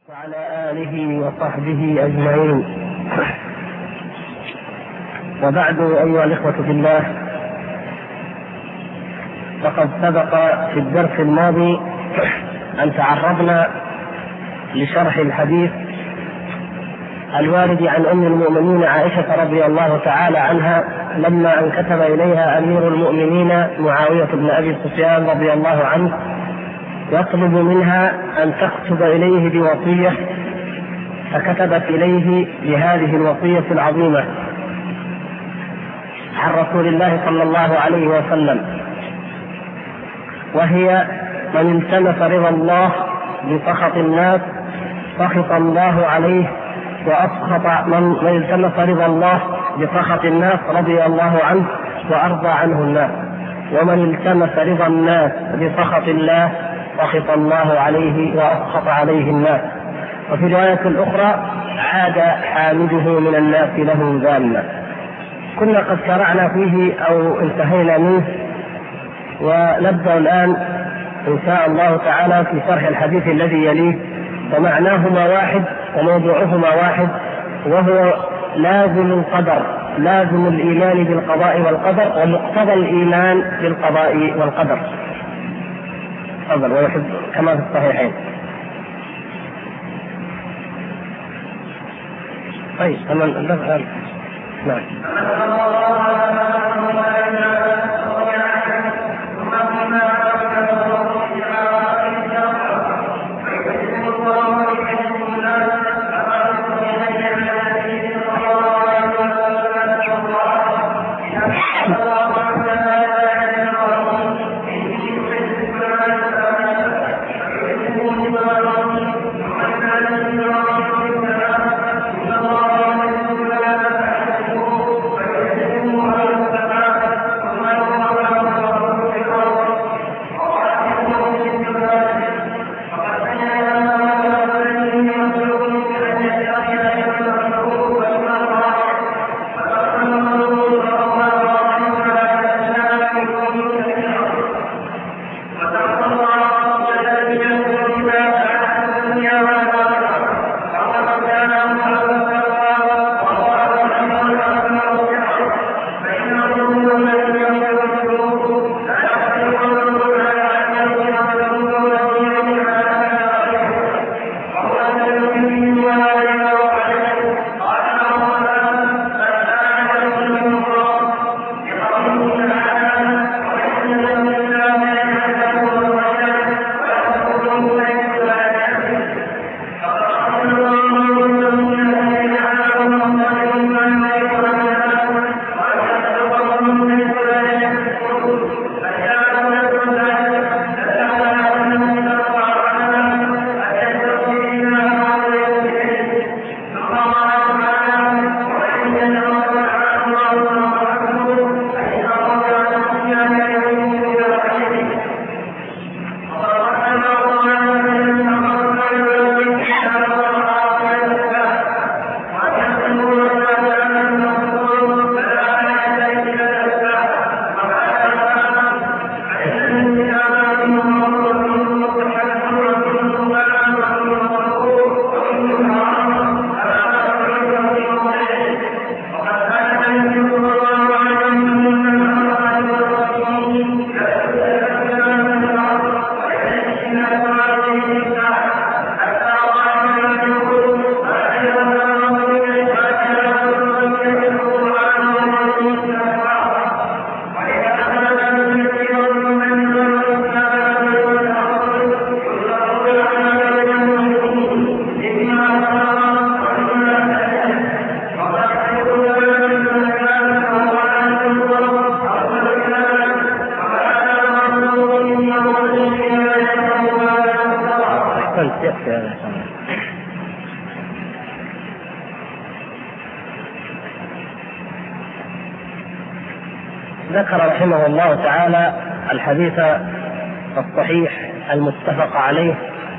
وعلى آله وصحبه أجمعين. وبعد، أيها الإخوة في الله، فقد سبق في الدرس الماضي أن تعرضنا لشرح الحديث الوارد عن أم المؤمنين عائشة رضي الله تعالى عنها لما أن كتب إليها أمير المؤمنين معاوية بن أبي سفيان رضي الله عنه يطلب منها أن تكتب إليه بوصية، فكتبت إليه بهذه الوصية العظيمة عن رسول الله صلى الله عليه وسلم، وهي: من التمس رضا الله بسخط الناس سخط الله عليه، وأسخط من التمس رضا الله بسخط الناس رضي الله عنه وأرضى عنه الناس، ومن التمس رضا الناس بسخط الله سخط الله عليه وأسخط عليه الناس. وفي رواية الأخرى: عاد حامده من الناس له ذاما. كنا قد شرعنا فيه أو انتهينا منه، ونبدأ الآن إن شاء الله تعالى في شرح الحديث الذي يليه، ومعناهما واحد وموضوعهما واحد، وهو لازم القدر، لازم الإيمان بالقضاء والقدر، ومقتضى الإيمان بالقضاء والقدر. ويحب كما في الصحيحين. طيب نعم. ذكر رحمه الله تعالى الحديث الصحيح المتفق عليه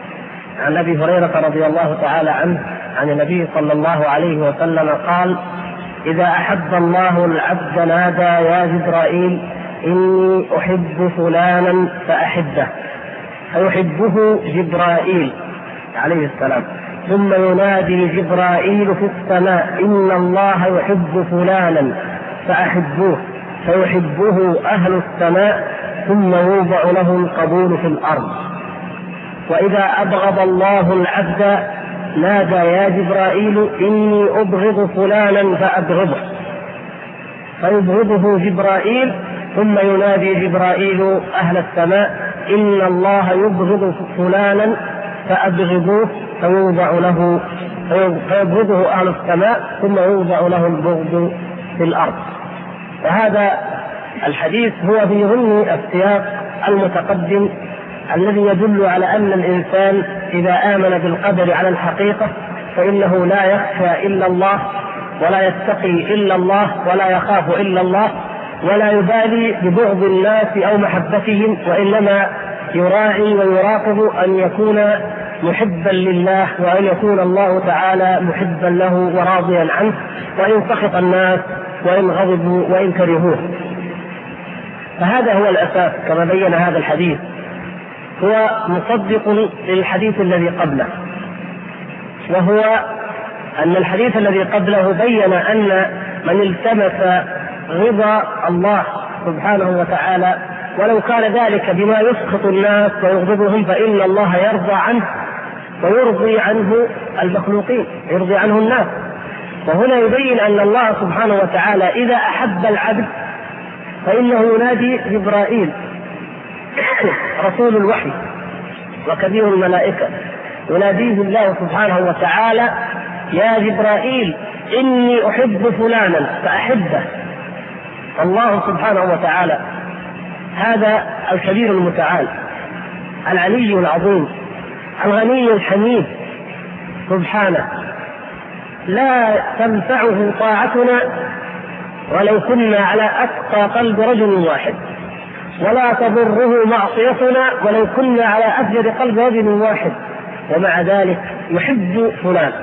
عن أبي هريرة رضي الله تعالى عنه عن النبي صلى الله عليه وسلم قال: إذا أحب الله العبد نادى: يا جبرائيل إني أحب فلانا فأحبه، فيحبه جبرائيل عليه السلام ثم ينادي جبرائيل في السماء إن الله يحب فلانا فأحبوه، فيحبه أهل السماء، ثم يوضع له القبول في الأرض. وإذا أبغض الله العبد نادى يا جبرائيل إني أبغض فلانا فأبغضه، فيبغضه جبرائيل، ثم ينادي جبرائيل أهل السماء إن الله يبغض فلانا فأبغضوه، فيبغضه أهل السماء، ثم يوضع له البغض في الأرض. وهذا الحديث هو في ضمن السياق المتقدم الذي يدل على أن الإنسان إذا آمن بالقدر على الحقيقة فإنه لا يخشى إلا الله، ولا يتقي إلا الله، ولا يخاف إلا الله، ولا يبالي ببغض الناس أو محبتهم، وإنما يراعي ويراقب أن يكون محبا لله، وأن يكون الله تعالى محبا له وراضيا عنه، وإن سخط الناس وإن غضبوا وإن كرهوه. فهذا هو الأساس كما بين هذا الحديث، هو مصدق للحديث الذي قبله، وهو أن الحديث الذي قبله بين أن من التمس رضا الله سبحانه وتعالى ولو كان ذلك بما يسخط الناس ويغضبهم فإن الله يرضى عنه ويرضي عنه المخلوقين، يرضي عنه الناس. وهنا يبين أن الله سبحانه وتعالى إذا أحب العبد فإنه ينادي جبرائيل رسول الوحي وكبير الملائكة، يناديه الله سبحانه وتعالى يا جبرائيل إني أحب فلانا فأحبه. الله سبحانه وتعالى هذا الكبير المتعال العلي العظيم الغني الحميد سبحانه، لا تنفعه طاعتنا ولو كنا على أتقى قلب رجل واحد، ولا تضره معصيتنا ولو كنا على أفجر قلب رجل واحد، ومع ذلك يحب فلان.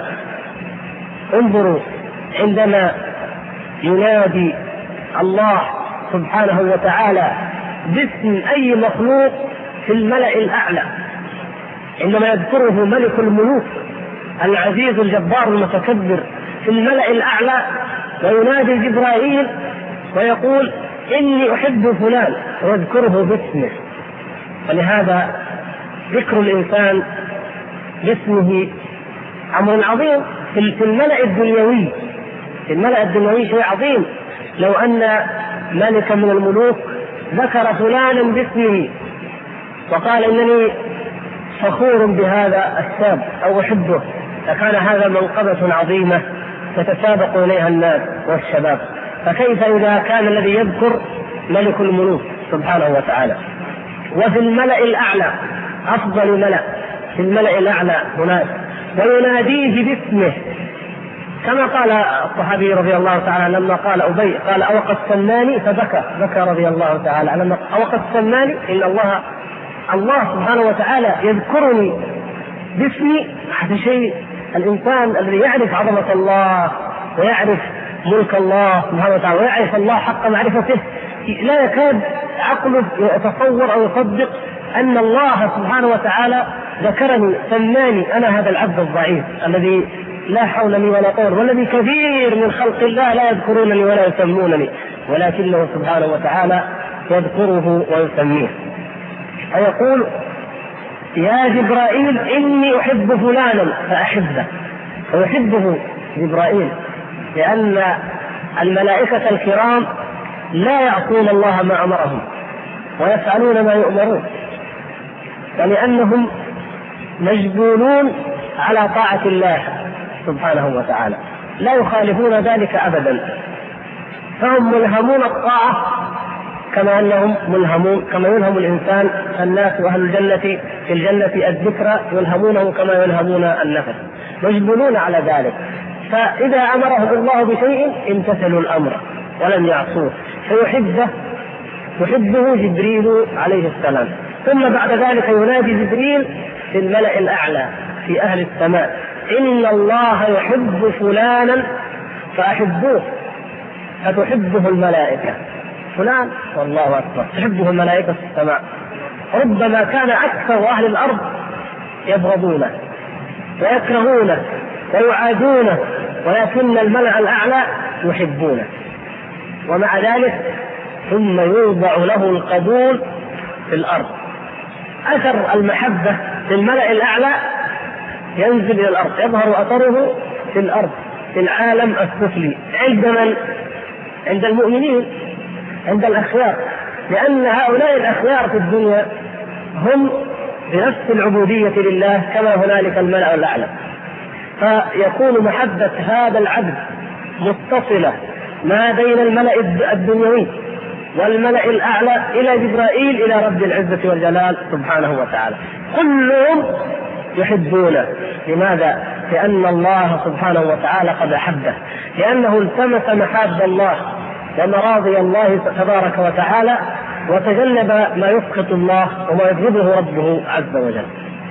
انظروا عندما ينادي الله سبحانه وتعالى باسم أي مخلوق في الملأ الأعلى، عندما يذكره ملك الملوك العزيز الجبار المتكبر في الملأ الأعلى، وينادي جبرائيل ويقول إني أحب فلان ويذكره باسمه. ولهذا ذكر الإنسان باسمه أمر عظيم في الملأ الدنيوي. في الملأ الدنيوي شيء عظيم، لو أن ملكا من الملوك ذكر فلانا باسمه وقال إنني فخور بهذا الشاب أو أحبه، فكان هذا منقبة عظيمة تتسابق إليها الناس والشباب، فكيف إذا كان الذي يذكر ملك الملوك سبحانه وتعالى. وفي الملأ الأعلى أفضل ملأ في الملأ الأعلى هناك، ويناديه باسمه كما قال الصحابي رضي الله تعالى لما قال أبي قال أوقد سماني فبكى رضي الله تعالى لما أوقد سماني إن الله سبحانه وتعالى يذكرني باسمي. هذا شيء الإنسان الذي يعرف عظمة الله ويعرف ملك الله سبحانه وتعالى ويعرف الله حق معرفته لا يكاد عقله يتصور أو يصدق أن الله سبحانه وتعالى ذكرني سماني أنا هذا العبد الضعيف الذي لا حول لي ولا قوة، والذي كثير من خلق الله لا يذكرونني ولا يسمونني، ولكنه سبحانه وتعالى يذكره ويسميه. فيقول يا جبرائيل إني أحب فلانا فأحبه، فيحبه جبرائيل لأن الملائكة الكرام لا يعصون الله ما أمرهم ويفعلون ما يؤمرون، ولأنهم مجبولون على طاعة الله سبحانه وتعالى لا يخالفون ذلك أبدا، فهم ملهمون الطاعة كما أنهم ملهمون كما يلهم الإنسان الناس وأهل الجنة في الجنة الذكرى يلهمونه كما يلهمون النفس، مجبولون على ذلك. فإذا أمره الله بشيء امتثلوا الأمر ولم يعصوه، يحبه جبريل عليه السلام. ثم بعد ذلك ينادي جبريل في الملأ الأعلى في أهل السماء إن الله يحب فلانا فأحبوه، فتحبه الملائكة. فلان والله أكبر تحبه الملائكة في السماء، ربما كان أكثر أهل الأرض يبغضونه ويكرهونه ويعادونه، ولكن الملأ الأعلى يحبونه. ومع ذلك ثم يوضع له القبول في الأرض. أثر المحبة في الملأ الأعلى ينزل إلى الأرض، يظهر أثره في الأرض، في العالم السفلي. عند من؟ عند المؤمنين، عند الأخيار، لأن هؤلاء الأخيار في الدنيا هم بنفس العبودية لله كما هنالك الملأ الأعلى، فيكون محبة هذا العبد متصلة ما بين الملأ الدنيوي والملأ الأعلى إلى جبرائيل إلى رب العزة والجلال سبحانه وتعالى، كلهم يحبونه. لماذا؟ لأن الله سبحانه وتعالى قد أحبه، لأنه التمس محاب الله ومراضي الله تبارك وتعالى، وتجنب ما يسخط الله وما يغضبه ربه عز وجل.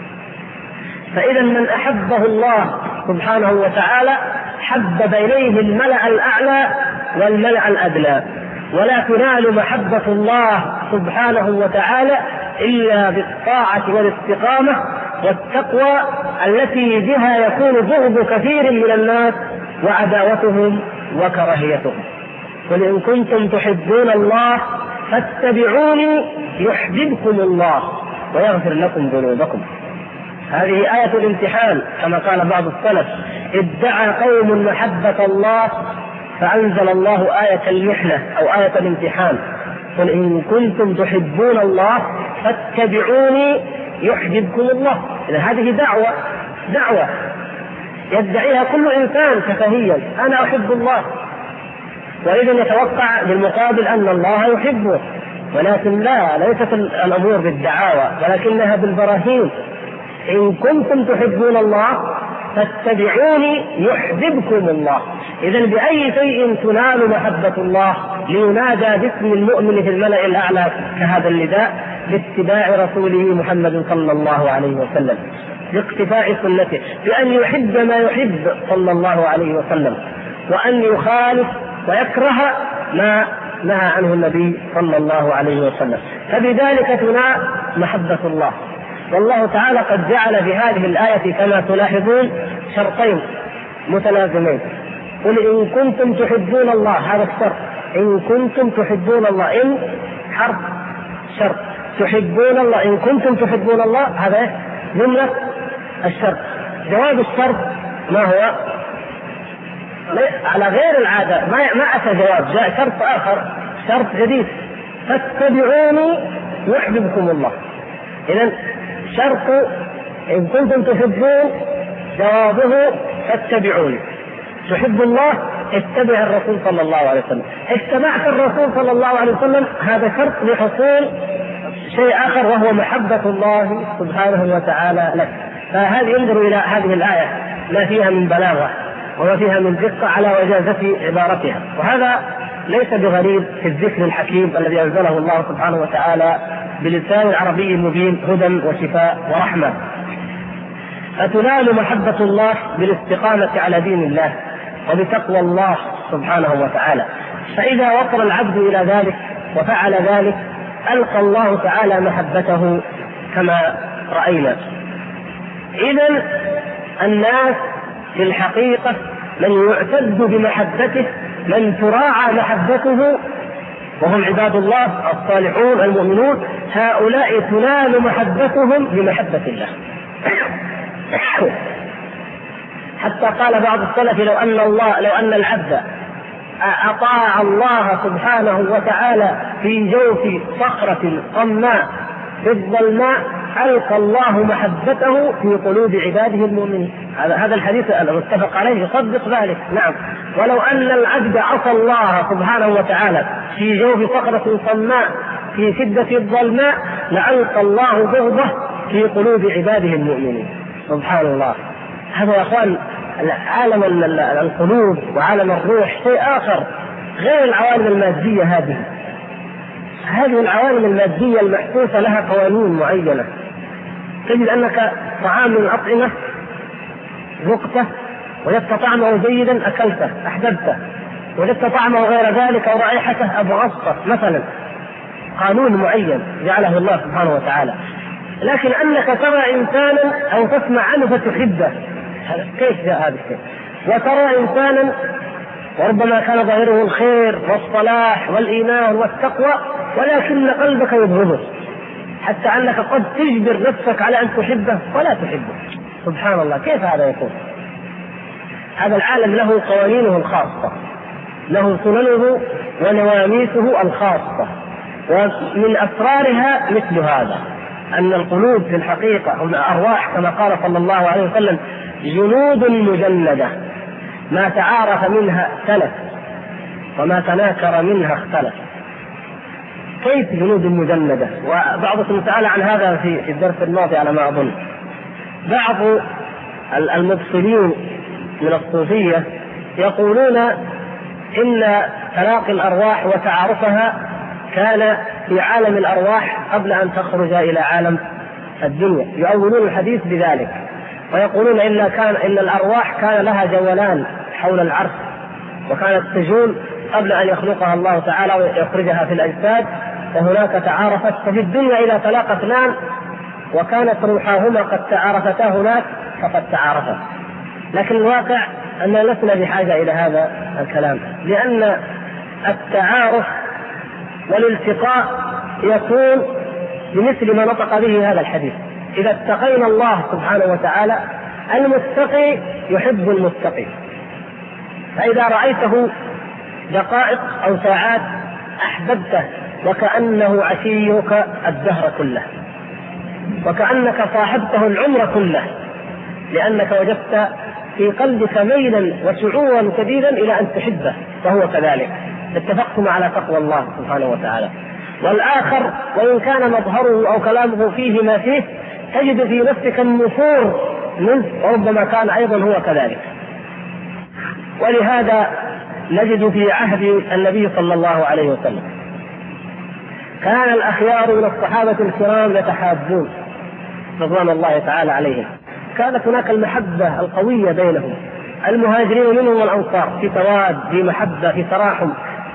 فإذا من أحبه الله سبحانه وتعالى حبب إليه الملأ الأعلى والملأ الأدنى. ولا تنال محبة الله سبحانه وتعالى إلا بالطاعة والاستقامة والتقوى التي بها يكون بغض كثير من الناس وعداوتهم وكراهيتهم. قل إن كنتم تحبون الله فاتبعوني يحببكم الله ويغفر لكم ذنوبكم. هذه آية الامتحان كما قال بعض السلف: ادعى قوم محبة الله فأنزل الله آية المحنة أو آية الامتحان: قل إن كنتم تحبون الله فاتبعوني يحببكم الله. إذا هذه دعوة يدعيها كل إنسان شفهيا: أنا أحب الله، وإذا يتوقع بالمقابل أن الله يحبه. ولكن لا، ليست الأمور بالدعاوى ولكنها بالبراهين. إن كنتم تحبون الله فاتبعوني يحببكم الله. إذن بأي شيء تنال محبة الله؟ لينادى باسم المؤمن في الملأ الأعلى كهذا النداء: باتباع رسوله محمد صلى الله عليه وسلم، باقتفاء سنته، بأن يحب ما يحب صلى الله عليه وسلم، وأن يخالف ويكره ما نهى عنه النبي صلى الله عليه وسلم. فبذلك تنال محبة الله. والله تعالى قد جعل في هذه الآية كما تلاحظون شرطين متلازمين: قل إن كنتم تحبون الله، هذا الشرط، إن كنتم تحبون الله، إن حرف شرط، تحبون الله، إن كنتم تحبون الله، هذا جملة الشرط. جواب الشرط ما هو؟ على غير العادة، ما أتى جواب، جاء شرط آخر، شرط جديد: فاتبعوني يحببكم الله. إذن شرط إن كنتم تحبون جوابه فاتبعوني. تحب الله، اتبع الرسول صلى الله عليه وسلم. اتبعت الرسول صلى الله عليه وسلم، هذا شرط لحصول شيء آخر وهو محبة الله سبحانه وتعالى لك. فهذه انظروا إلى هذه الآية ما فيها من بلاغة وما فيها من دقة على وجازة عبارتها. وهذا ليس بغريب في الذكر الحكيم الذي أنزله الله سبحانه وتعالى بلسان عربي مبين هدى وشفاء ورحمة. فتنال محبة الله بالاستقامة على دين الله وبتقوى الله سبحانه وتعالى. فإذا وصل العبد إلى ذلك وفعل ذلك ألقى الله تعالى محبته كما رأينا. إذن الناس في الحقيقة من يعتد بمحبته، من تراعى محبته، وهم عباد الله الصالحون المؤمنون، هؤلاء تنال محبتهم بمحبة الله. حتى قال بعض السلف: لو أن العبد أطاع الله سبحانه وتعالى في جوف صخرة صماء في الظلماء ألقى الله محبته في قلوب عباده المؤمنين. هذا الحديث المتفق عليه يصدق ذلك. نعم، ولو أن العبد عصى الله سبحانه وتعالى في جوف صخرة صماء في شدة الظلماء لألقى الله بغضه في قلوب عباده المؤمنين. سبحان الله. هذا يا أخوان عالم القلوب وعالم الروح شيء آخر غير العوالم المادية. هذه العوالم المادية المحسوسة لها قوانين معينة. تجد أنك طعام من الأطعمة ذقته وجدت طعمه جيدا أكلته أحببته، وجدت طعمه غير ذلك أو رائحته أبغضته مثلا. قانون معين جعله الله سبحانه وتعالى. لكن أنك ترى إنسانا أو تسمع عنه فتحبه كيف جاء هذا الشيء؟ وترى إنسانا وربما كان ظاهره الخير والصلاح والإيمان والتقوى، ولكن قلبك يبغضه، حتى أنك قد تجبر نفسك على أن تحبه ولا تحبه. سبحان الله، كيف هذا يكون؟ هذا العالم له قوانينه الخاصة، له سننه ونواميسه الخاصة، ومن أسرارها مثل هذا، أن القلوب في الحقيقة هم أرواح كما قال صلى الله عليه وسلم: جنود مجندة، ما تعارف منها ائتلف وما تناكر منها اختلف. كيف جنود مجندة؟ وبعضكم سأل عن هذا في الدرس الماضي على ما أظن. بعض المبصرين من الصوفية يقولون إن تلاقي الأرواح وتعارفها كان في عالم الأرواح قبل أن تخرج إلى عالم الدنيا، يؤولون الحديث بذلك، ويقولون إن الأرواح كان لها جولان حول العرش، وكانت تجول قبل أن يخلقها الله تعالى ويخرجها في الأجساد، وهناك تعارفت، ففي الدنيا إذا تلاقى اثنان وكانت روحاهما قد تعارفتا هناك فقد تعارفا. لكن الواقع أننا لسنا بحاجة إلى هذا الكلام، لأن التعارف والالتقاء يكون بمثل ما نطق به هذا الحديث: إذا اتقينا الله سبحانه وتعالى المتقي يحب المتقي، فإذا رأيته دقائق أو ساعات أحببته، وكأنه عشيك الدهر كله، وكأنك صاحبته العمر كله، لأنك وجدت في قلبك ميلا وشعورا شديدا إلى أن تحبه، فهو كذلك. اتفقتم على تقوى الله سبحانه وتعالى. والآخر وإن كان مظهره أو كلامه فيه ما فيه، تجد في نفسك النفور منه، وربما كان أيضا هو كذلك. ولهذا نجد في عهد النبي صلى الله عليه وسلم كان الأخيار من الصحابة الكرام يتحابون رضوان الله تعالى عليهم، كانت هناك المحبة القوية بينهم، المهاجرين منهم والأنصار في تواد، في محبة، في تراحم.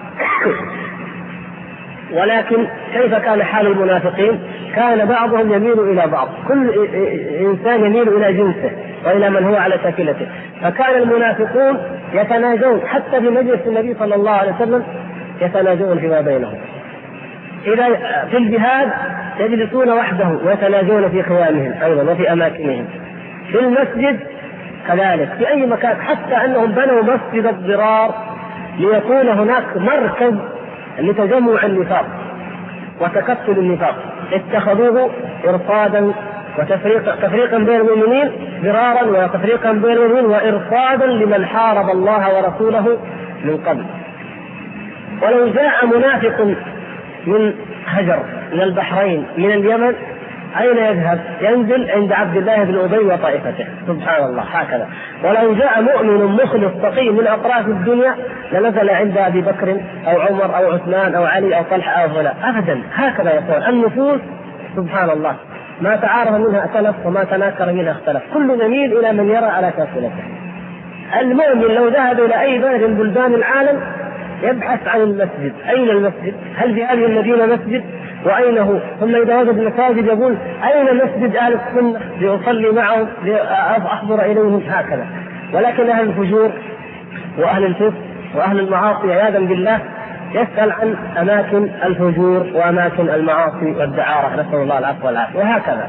ولكن كيف كان حال المنافقين؟ كان بعضهم يميل إلى بعض، كل إنسان يميل إلى جنسه وإلى من هو على شاكلته، فكان المنافقون يتناجون حتى في مجلس النبي صلى الله عليه وسلم، يتناجون فيما بينهم. إذا في الجهاد يجلسون وحدهم ويتناجون في خيامهم أيضا وفي أماكنهم، في المسجد كذلك، في أي مكان، حتى أنهم بنوا مسجد الضرار ليكون هناك مركز لتجمع النفاق وتكتل النفاق، اتخذوه إرصادا وتفريقا بين المؤمنين، ضرارا وتفريقا بين المؤمنين، وإرصادا لمن حارب الله ورسوله من قبل. ولو جاء منافق من هجر، من البحرين، من اليمن، أين يذهب؟ ينزل عند عبد الله بن أبي وطائفته. سبحان الله، هكذا. ولو جاء مؤمن مخلص تقي من أطراف الدنيا لنزل عند أبي بكر أو عمر أو عثمان أو علي أو طلحة أو فلان، أبدا. هكذا يقول النفوس، سبحان الله، ما تعارف منها ائتلف وما تناكر منها اختلف، كل يميل إلى من يرى على شاكلته. المؤمن لو ذهب إلى أي بلد من بلدان العالم يبحث عن المسجد، أين المسجد؟ هل في هذه المدينة مسجد؟ وأين هو؟ ثم إذا وجد المساجد يقول أين مسجد أهل السنة لأصلي معهم لأحضر إليهم، هكذا. ولكن أهل الفجور وأهل الفسق وأهل المعاصي عياذا بالله يسأل عن أماكن الفجور وأماكن المعاصي والدعارة، نسأل الله العفو والعافية، وهكذا.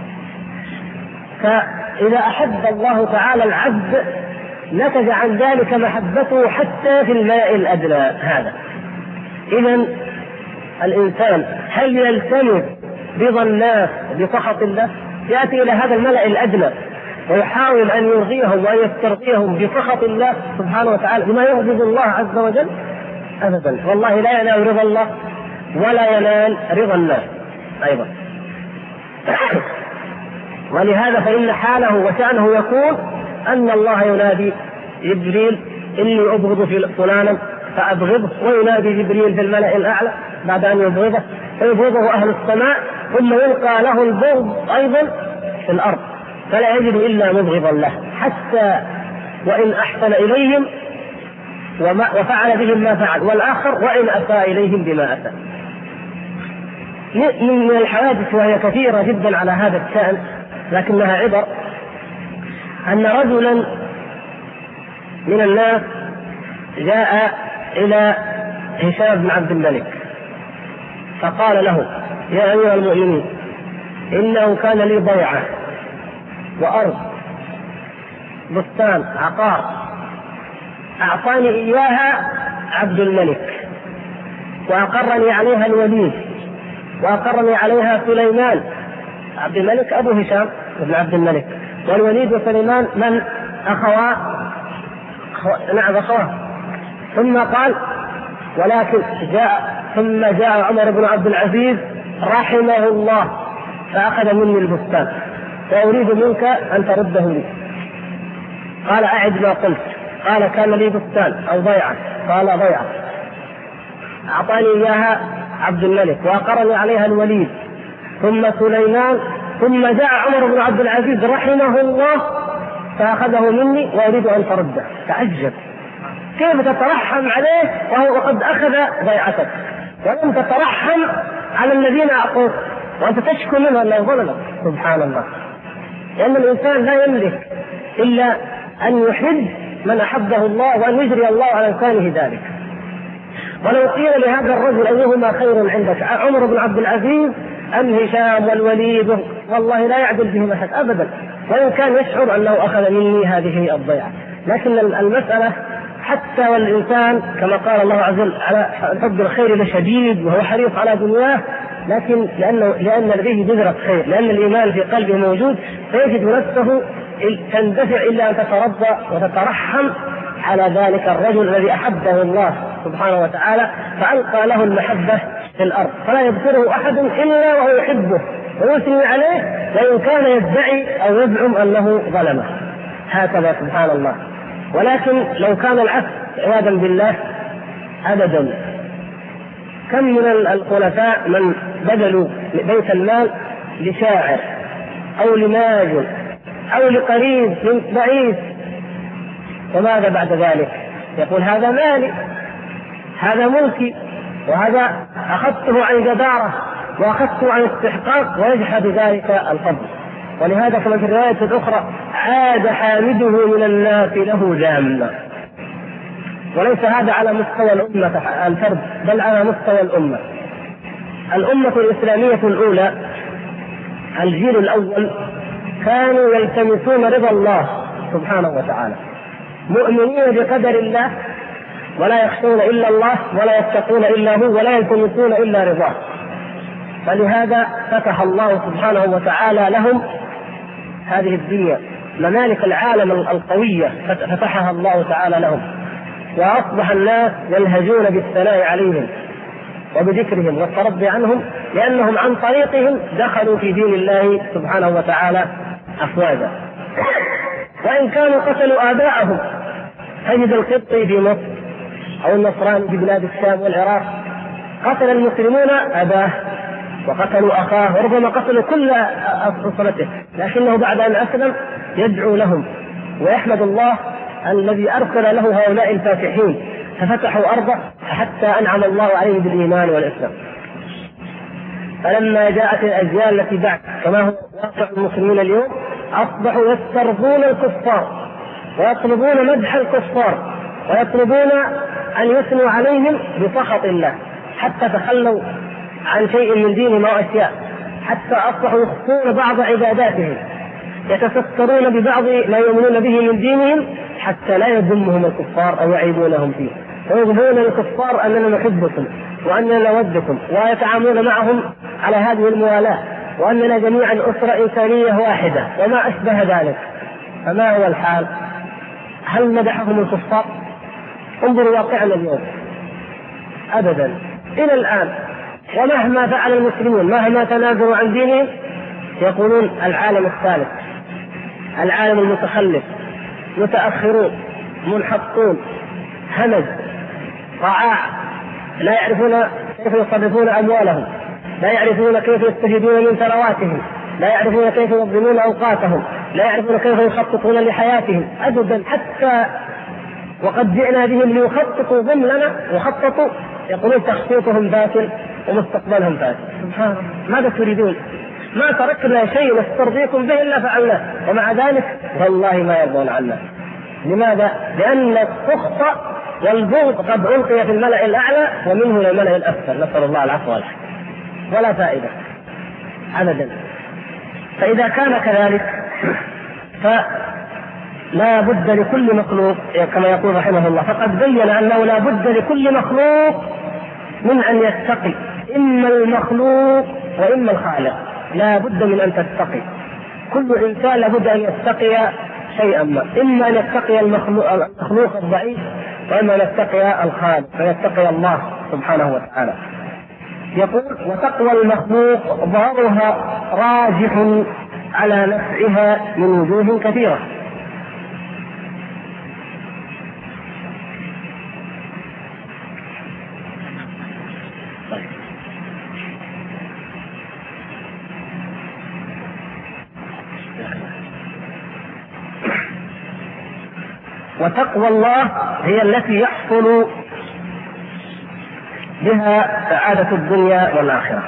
فإذا أحب الله تعالى العبد نتج عن ذلك محبته حتى في الماء الأدنى. هذا إذن الإنسان هل يلتمس رضا الناس بسخط الله؟ يأتي إلى هذا الملأ الأدنى ويحاول أن يرضيهم وأن يسترضيهم بسخط الله سبحانه وتعالى بما يغضب الله عز وجل؟ أبدا، والله لا ينال رضا الله ولا ينال رضا الناس أيضا. ولهذا فإن حاله وشأنه يكون أن الله ينادي جبريل إني أبغض في فلانا فأبغضه، وينادي جبريل في الملأ الأعلى بعد أن يبغضه فيبغضه أهل السماء، ثم يلقى له البغض أيضا في الأرض فلا يجد إلا مبغضا له، حتى وإن أحسن إليهم وفعل بهم ما فعل، والآخر وإن أساء إليهم بما أساء. من الحوادث وهي كثيرة جدا على هذا الشأن لكنها عبر. أن رجلا من الناس جاء إلى هشام بن عبد الملك فقال له: يا أيها المؤمنين، إنه كان لي ضيعة وأرض بستان عقار أعطاني إياها عبد الملك، وأقرني عليها الوليد، وأقرني عليها سليمان. عبد الملك أبو هشام بن عبد الملك، والوليد وسليمان من أخواه. ثم قال: ولكن ثم جاء عمر بن عبد العزيز رحمه الله فأخذ مني البستان، وأريد منك أن ترده لي. قال: أعد ما قلت. قال: كان لي بستان أو ضيعة. قال: ضيعة أعطاني إياها عبد الملك، وأقرني عليها الوليد، ثم سليمان، ثم جاء عمر بن عبد العزيز رحمه الله فأخذه مني وأريد أن ترده. تعجب، كيف تترحم عليه وهو قد أخذ ضيعتك، ولم تترحم على الذين أعطوك وأنت تشكو منه أنه ظلمك؟ سبحان الله. لأن الإنسان لا يملك إلا أن يحب من أحبه الله، وأن يجري الله على لسانه ذلك. ولو قيل لهذا الرجل أيهما خير عندك، عمر بن عبد العزيز أم هشام والوليد، والله لا يعدل بهم أحد أبدا، وإن كان يشعر أنه أخذ مني هذه الضيعة. لكن المسألة حتى والإنسان كما قال الله عز وجل على حب الخير لشديد وهو حريص على دنياه، لكن لأن لديه بذرة خير، لأن الإيمان في قلبه موجود، فيجد نفسه تندفع إلا أن تترضى وتترحم على ذلك الرجل الذي أحبه الله سبحانه وتعالى فألقى له المحبة في الأرض، فلا يذكره أحد إلا وهو يحبه ويثني عليه، وإن كان يدعي أو يزعم أنه ظلمه. هكذا سبحان الله. ولكن لو كان العكس عياذا بالله أبدا. كم من الخلفاء من بذلوا بيت المال لشاعر أو لماجن أو لقريب من بعيد، وماذا بعد ذلك؟ يقول: هذا مالي، هذا ملكي، وهذا أخذته عن جدارة وأخذته عن استحقاق، ويجحد ذلك الفضل. ولهذا كما في الرواية الأخرى: عاد حامده من الناس له جامة. وليس هذا على مستوى الأمة الفرد، بل على مستوى الأمة. الأمة الإسلامية الأولى، الجيل الأول، كانوا يلتمسون رضا الله سبحانه وتعالى، مؤمنين بقدر الله، ولا يخشون إلا الله، ولا يتقون إلا هو، ولا يلتمسون إلا رضاه. فلهذا فتح الله سبحانه وتعالى لهم هذه الدنيا، ممالك العالم القوية فتحها الله تعالى لهم، وأصبح الناس يلهجون بالثناء عليهم وبذكرهم والترضي عنهم، لأنهم عن طريقهم دخلوا في دين الله سبحانه وتعالى أفواجا. وإن كانوا قتلوا آباءهم، تجد القبطي في مصر أو النصراني في بلاد الشام والعراق قتل المسلمون أباه وقتلوا أخاه، وربما قتلوا كل أسرته، لكنه بعد أن أسلم يدعو لهم ويحمد الله الذي أرسل له هؤلاء الفاتحين ففتحوا أرضه حتى أنعم الله عليه بالإيمان والإسلام. فلما جاءت الأجيال التي بعد كما هو واقع المسلمين اليوم، أصبحوا يسترضون الكفار ويطلبون مدح الكفار ويطلبون أن يثنوا عليهم بسخط الله، حتى تخلوا عن شيء من دينهم وأشياء، حتى أصبحوا يخفون بعض عباداتهم، يتسترون ببعض ما يؤمنون به من دينهم حتى لا يذمهم الكفار أو يعيبونهم فيه، ويظهرون للكفار أننا نحبكم وأننا نودكم، ويتعاملون معهم على هذه الموالاة، وأننا جميعا أسرة إنسانية واحدة وما أشبه ذلك. فما هو الحال؟ هل مدحهم الكفار؟ انظروا واقعنا اليوم، أبدا إلى الآن. ومهما فعل المسلمون، مهما تنازلوا عن دينهم، يقولون العالم الثالث، العالم المتخلف، متأخرون، منحطون، همج، رعاع، لا يعرفون كيف يصرفون أموالهم، لا يعرفون كيف يستفيدون من ثرواتهم، لا يعرفون كيف ينظمون أوقاتهم، لا يعرفون كيف يخططون لحياتهم أبدا. حتى وقد جئنا بهم ليخططوا ضمننا وخططوا، يقولون تخطيطهم باطل ومستقبلهم باطل. سبحان الله، ماذا تريدون؟ ما تركنا شيء نسترضيكم به إلا فعلناه، ومع ذلك والله ما يرضون عنا. لماذا؟ لأن السخط والبغض قد ألقي في الملأ الأعلى ومنه للملأ الأسفل، نسأل الله العفو والعافية، ولا فائدة أبدا. فإذا كان كذلك فلا بد لكل مخلوق كما يقول رحمه الله، فقد بين أنه لا بد لكل مخلوق من أن يتقي، إما المخلوق وإما الخالق، لا بد من أن تتقي. كل إنسان لا بد أن يتقي شيئا ما، إما أن يتقي المخلوق الضعيف، وإما أن يتقي الخالق فيتقي الله سبحانه وتعالى. يقول: وتقوى المخلوق ضررها راجح على نفعها من وجوه كثيرة. وتقوى الله هي التي يحصل بها سعادة الدنيا والآخرة.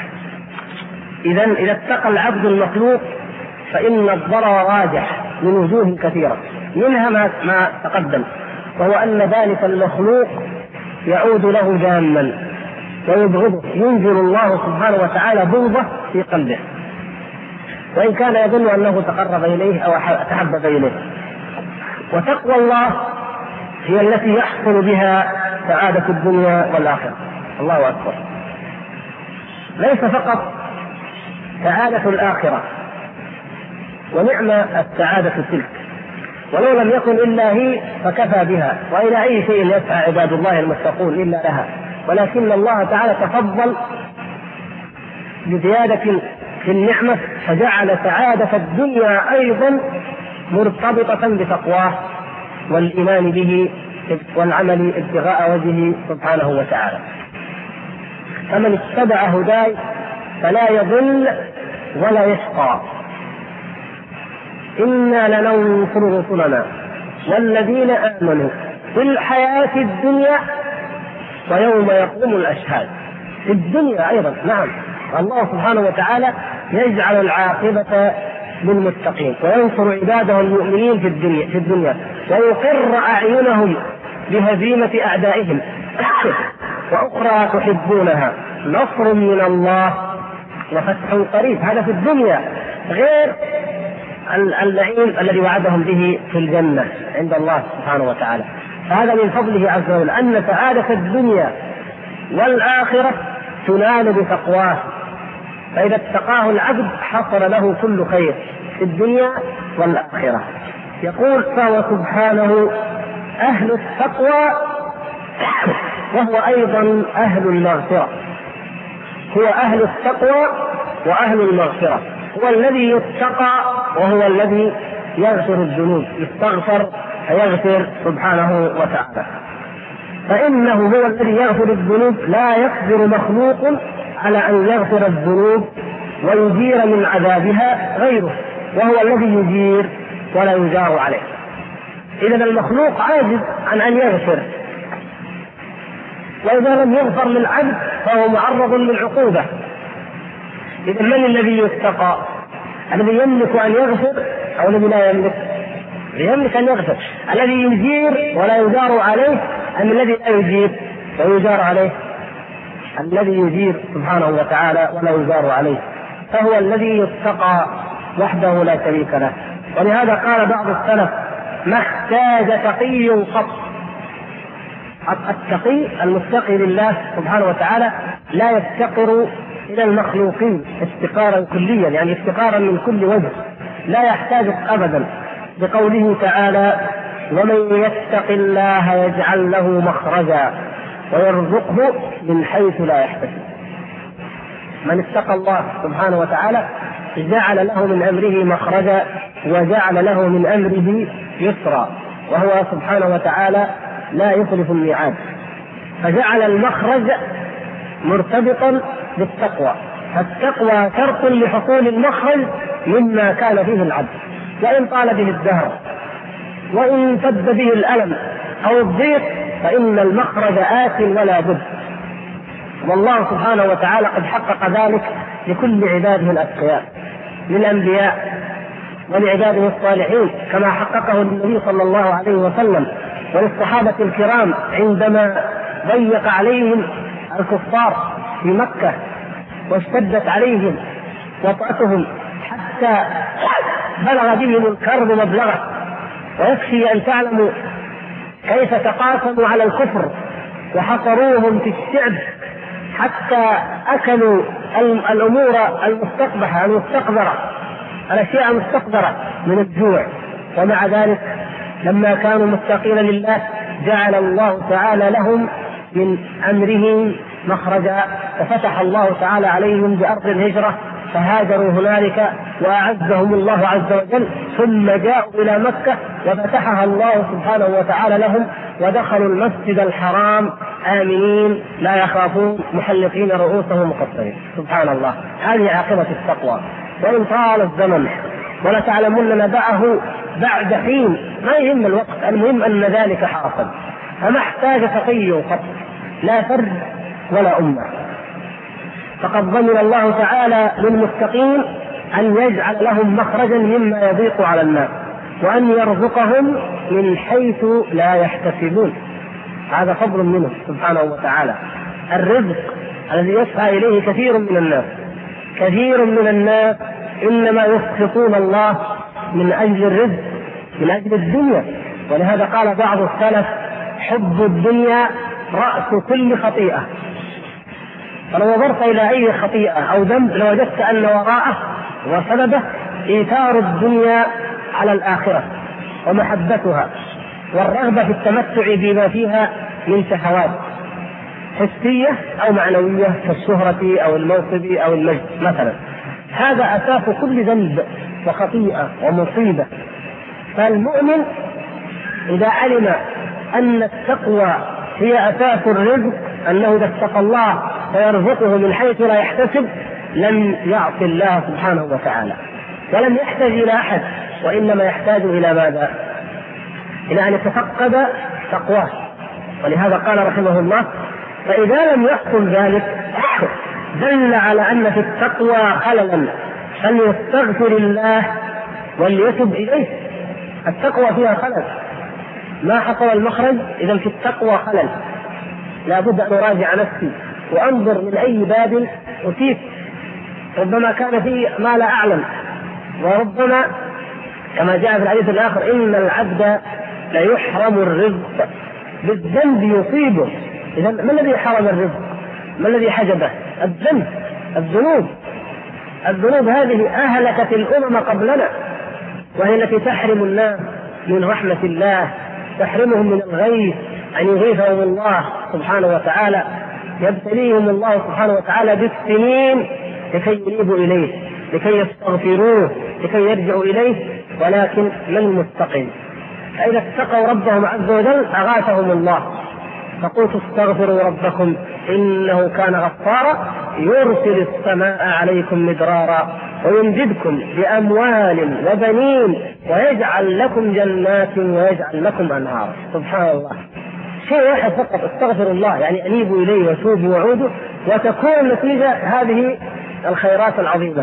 إذا اتقى العبد المخلوق فإن الضرر راجح من وجوه كثيرة، منها ما تقدم، وهو أن ذلك المخلوق يعود له جاما ويبغضه، ينزل الله سبحانه وتعالى بغضه في قلبه، وإن كان يظن أنه تقرب إليه أو تحبب إليه. وتقوى الله هي التي يحصل بها سعادة الدنيا والآخرة. الله أكبر. ليس فقط سعادة الآخرة ونعم السعادة تلك، ولو لم يكن إلا هي فكفى بها، وإلى أي شيء يسعى عباد الله المتقون إلا لها، ولكن الله تعالى تفضل بزيادة في النعمة فجعل سعادة الدنيا أيضا مرتبطة بتقواه والإيمان به والعمل ابتغاء وجهه سبحانه وتعالى. فمن اتبع هداي فلا يضل ولا يشقى. إنا لننصر رسلنا والذين آمنوا في الحياة الدنيا ويوم يقوم الأشهاد. في الدنيا أيضا، نعم، الله سبحانه وتعالى يجعل العاقبة للمتقين وينصر عباده المؤمنين في الدنيا ويقر أعينهم بهزيمة أعدائهم. وأخرى تحبونها نصر من الله وفتح قريب. هذا في الدنيا، غير النعيم الذي وعدهم به في الجنة عند الله سبحانه وتعالى. فهذا من فضله عز وجل أن سعادة الدنيا والآخرة تنال بتقواه، فإذا اتقاه العبد حصل له كل خير في الدنيا والآخرة. يقول: فهو سبحانه أهل التقوى وهو أيضا أهل المغفرة. هو أهل التقوى وأهل المغفرة، هو الذي يتقى وهو الذي يغفر الذنوب، يستغفر فيغفر سبحانه وتعالى. فإنه هو الذي يغفر الذنوب، لا يقدر مخلوق على أن يغفر الذنوب ويجير من عذابها غيره، وهو الذي يجير ولا يجار عليه. إذا المخلوق عاجز عن أن يغفر، وإذا لم يغفر للعبد فهو معرض للعقوبة. إذا من الذي يتقى؟ الذي يملك أن يغفر أو الذي لا يملك؟ يملك أن يغفر. الذي يجير ولا يجار عليه أم الذي لا يجير ويجار عليه؟ الذي يجير سبحانه وتعالى ولا يجار عليه، فهو الذي يتقى وحده لا شريك له. ولهذا قال بعض السلف: ما احتاج تقي قط. التقي المتقي لله سبحانه وتعالى لا يفتقر إلى المخلوقين افتقارا كليا، يعني افتقارا من كل وجه، لا يحتاج أبدا، بقوله تعالى: ومن يتق الله يجعل له مخرجا ويرزقه من حيث لا يحتسب. من اتقى الله سبحانه وتعالى جعل له من أمره مخرجا وجعل له من أمره يسرا، وهو سبحانه وتعالى لا يخلف الميعاد، فجعل المخرج مرتبطا بالتقوى. فالتقوى شرط لحصول المخرج مما كان فيه العبد، وإن طال به الدهر وإن امتد به الألم أو الضيق فإن المخرج آت ولا بد. والله سبحانه وتعالى قد حقق ذلك لكل عباده الأتقياء للأنبياء ولعباده الصالحين، كما حققه النبي صلى الله عليه وسلم وللصحابة الكرام عندما ضيق عليهم الكفار في مكة واشتدت عليهم وطأتهم حتى بلغ بهم الكرب مبلغه. ويكفي أن تعلموا كيف تقاسموا على الكفر وحصروهم في الشعب حتى أكلوا الأمور المستقبحة المستقذرة، الأشياء المستقذرة من الجوع. ومع ذلك لما كانوا متقين لله جعل الله تعالى لهم من أمرهم مخرجا، وفتح الله تعالى عليهم بأرض الهجرة فهاجروا هنالك وأعزهم الله عز وجل، ثم جاءوا إلى مكة وفتحها الله سبحانه وتعالى لهم، ودخلوا المسجد الحرام آمنين لا يخافون محلقين رؤوسهم مقصرين. سبحان الله، هذه عاقبة التقوى. وإن طال الزمن ولتعلمن نبأه بعد حين، ما يهم الوقت، المهم أن ذلك حاصل. فما احتاج تقي قط، لا فرد ولا أمة. فقد ضمن الله تعالى للمتقين أن يجعل لهم مخرجا مما يضيق على الناس، وأن يرزقهم من حيث لا يحتسبون. هذا فضل منه سبحانه وتعالى. الرزق الذي يسعى إليه كثير من الناس، كثير من الناس إنما يسخطون الله من أجل الرزق، من أجل الدنيا. ولهذا قال بعض السلف: حب الدنيا رأس كل خطيئة. فلو نظرت إلى أي خطيئة أو ذنب لوجدت أن وراءه وسببه إيثار الدنيا على الآخرة ومحبتها والرغبة في التمتع بما فيها من شهوات حسية أو معنوية كالشهرة أو الموصب أو المجد مثلا. هذا أساس كل ذنب وخطيئة ومصيبة. فالمؤمن إذا علم أن التقوى هي أساس الرزق، أنه إذا اتقى الله فيرزقه من حيث لا يحتسب، لم يعص الله سبحانه وتعالى ولم يحتاج إلى أحد، وإنما يحتاج إلى ماذا؟ إلى أن يتفقد تقواه. ولهذا قال رحمه الله: فإذا لم يحصل ذلك دل على أن في التقوى خللا، فليستغفر الله وليتب إليه. التقوى فيها خلل، ما حصل المخرج. إذا في التقوى خلل، لا بد أن أراجع نفسي وأنظر من أي باب أتيت. ربما كان فيه ما لا أعلم، وربما كما جاء في الحديث الآخر: إن العبد لا يحرم الرزق بالذنب يصيبه. إذا ما الذي حرم الرزق؟ ما الذي حجبه؟ الذنب، الذنوب هذه أهلكت الأمم قبلنا، وهي التي تحرم الناس من رحمة الله، تحرمهم من الغيث، أن يغيثهم الله سبحانه وتعالى، يبتليهم الله سبحانه وتعالى بالسنين لكي ينيبوا إليه، لكي يستغفروه، لكي يرجعوا إليه. ولكن من المتقين فإذا اتقوا ربهم عز وجل أغاثهم الله. فقلت: استغفروا ربكم إنه كان غفارا يرسل السماء عليكم مدرارا ويمددكم بأموال وبنين ويجعل لكم جنات ويجعل لكم أنهارا. سبحان الله، شيء واحد فقط: استغفر الله، يعني أنيبوا إليه وتوبوا وعودوا، وتكون نتيجة هذه الخيرات العظيمة: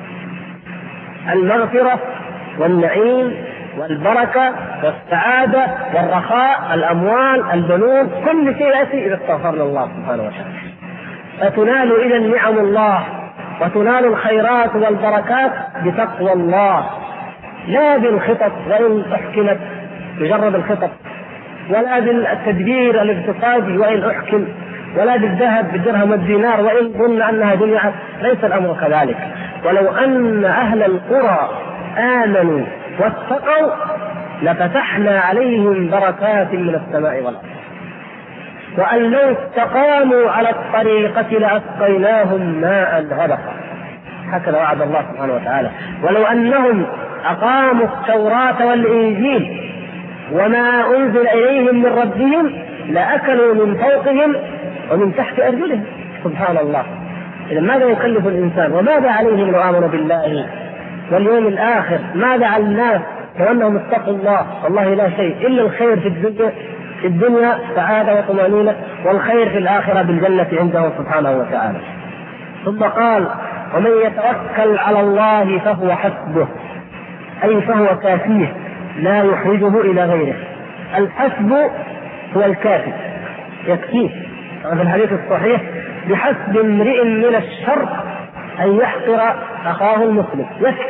المغفرة والنعيم والبركة والسعادة والرخاء، الأموال، البنون، كل شيء يأتي إذا استغفرنا الله سبحانه وتعالى. فتنال إذا نعم الله وتنال الخيرات والبركات بتقوى الله، لا بالخطط وإن أحكمت، مجرد الخطط، ولا بالتدبير الاقتصادي وإن أحكم، ولا بالذهب بالدرهم والدينار وإن ظن أنها دنيا. ليس الأمر كذلك. ولو أن أهل القرى آمنوا واتقوا لفتحنا عليهم بركات من السماء والأرض، وأن لو استقاموا على الطريقة لأسقيناهم ماء غدقا. هكذا وعد الله سبحانه وتعالى: ولو أنهم أقاموا التوراة والإنجيل وما أنزل إليهم من ربهم لأكلوا من فوقهم ومن تحت أرجلهم. سبحان الله. إذا ماذا يكلف الإنسان؟ وماذا عليهم لو آمنوا بالله واليوم الآخر؟ ماذا على الناس لو أنهم اتقوا الله؟ والله لا شيء إلا الخير في الدنيا سعادة وطمأنينة، والخير في الآخرة بالجنة عنده سبحانه وتعالى. ثم قال: ومن يتوكل على الله فهو حسبه، أي فهو كافيه لا يحرجه إلى غيره. الحسب هو الكافي، يكفيه. في الحديث الصحيح: بحسب امرئ من الشر أن يحقر أخاه المسلم.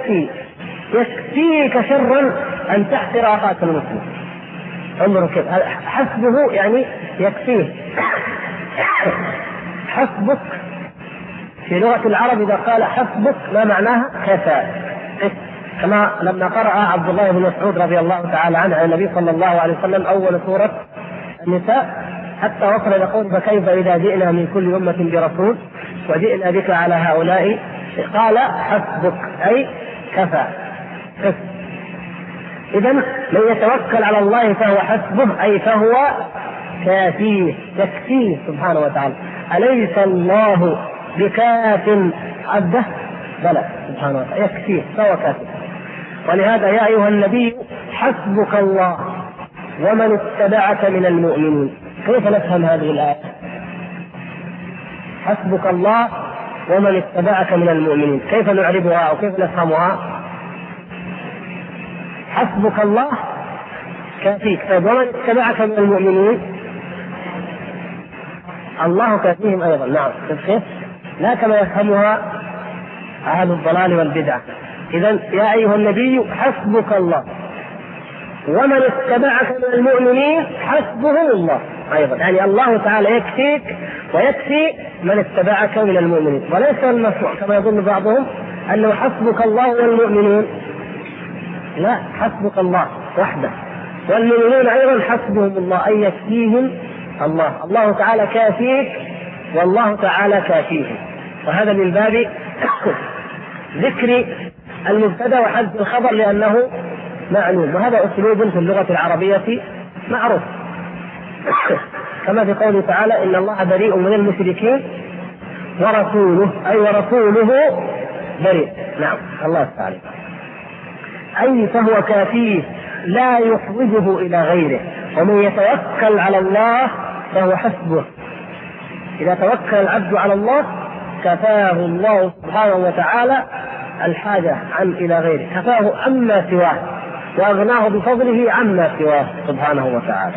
يكفيك شرا أن تحقر أخاك المسلم. انظروا كيف حسبه، يعني يكفيه. حسبك في لغة العرب إذا قال حسبك ما معناها؟ كفى. كما لما قرأ عبد الله بن مسعود رضي الله تعالى عنه عن النبي صلى الله عليه وسلم أول سورة النساء حتى وصل إلى قول: فكيف إذا جئنا من كل أمة برسول وجئنا بك على هؤلاء، قال حسبك أي كفى. إذن من يتوكل على الله فهو حسبه، أي فهو كافيه، يكفيه سبحانه وتعالى. أليس الله بكاف عبده؟ بلى سبحانه وتعالى يكفيه، فهو كافيه. ولهذا يا أيها النبي حسبك الله ومن اتبعك من المؤمنين. كيف نفهم هذه الآية؟ حسبك الله ومن اتبعك من المؤمنين، كيف نعربها أو كيف نفهمها؟ حسبك الله كافيك، ومن اتبعك من المؤمنين الله كافيهم أيضا. نعم، كيف؟ لا كما يفهمها أهل الضلال والبدعة. إذن يا أيها النبي حسبك الله ومن اتبعك من المؤمنين حسبه الله أيضا، يعني الله تعالى يكفيك ويكفي من اتبعك من المؤمنين. وليس المشروع كما يظن بعضهم أنه حسبك الله والمؤمنين، لا، حسبك الله وحده، والمؤمنون أيضا حسبهم الله أي يكفيهم الله. الله تعالى كافيك والله تعالى كافيهم، وهذا من باب ذكر المبتدأ وحذف الخبر لأنه معلوم، وهذا أسلوب في اللغة العربية معروف. كما في قوله تعالى: إن الله بريء من المشركين ورسوله، أي ورسوله بريء. نعم، الله تعالى أي فهو كافيه لا يحوجه إلى غيره. ومن يتوكل على الله فهو حسبه. إذا توكل العبد على الله كفاه الله سبحانه وتعالى الحاجة إلى غيره، كفاه عما سواه وأغناه بفضله عما سواه سبحانه وتعالى.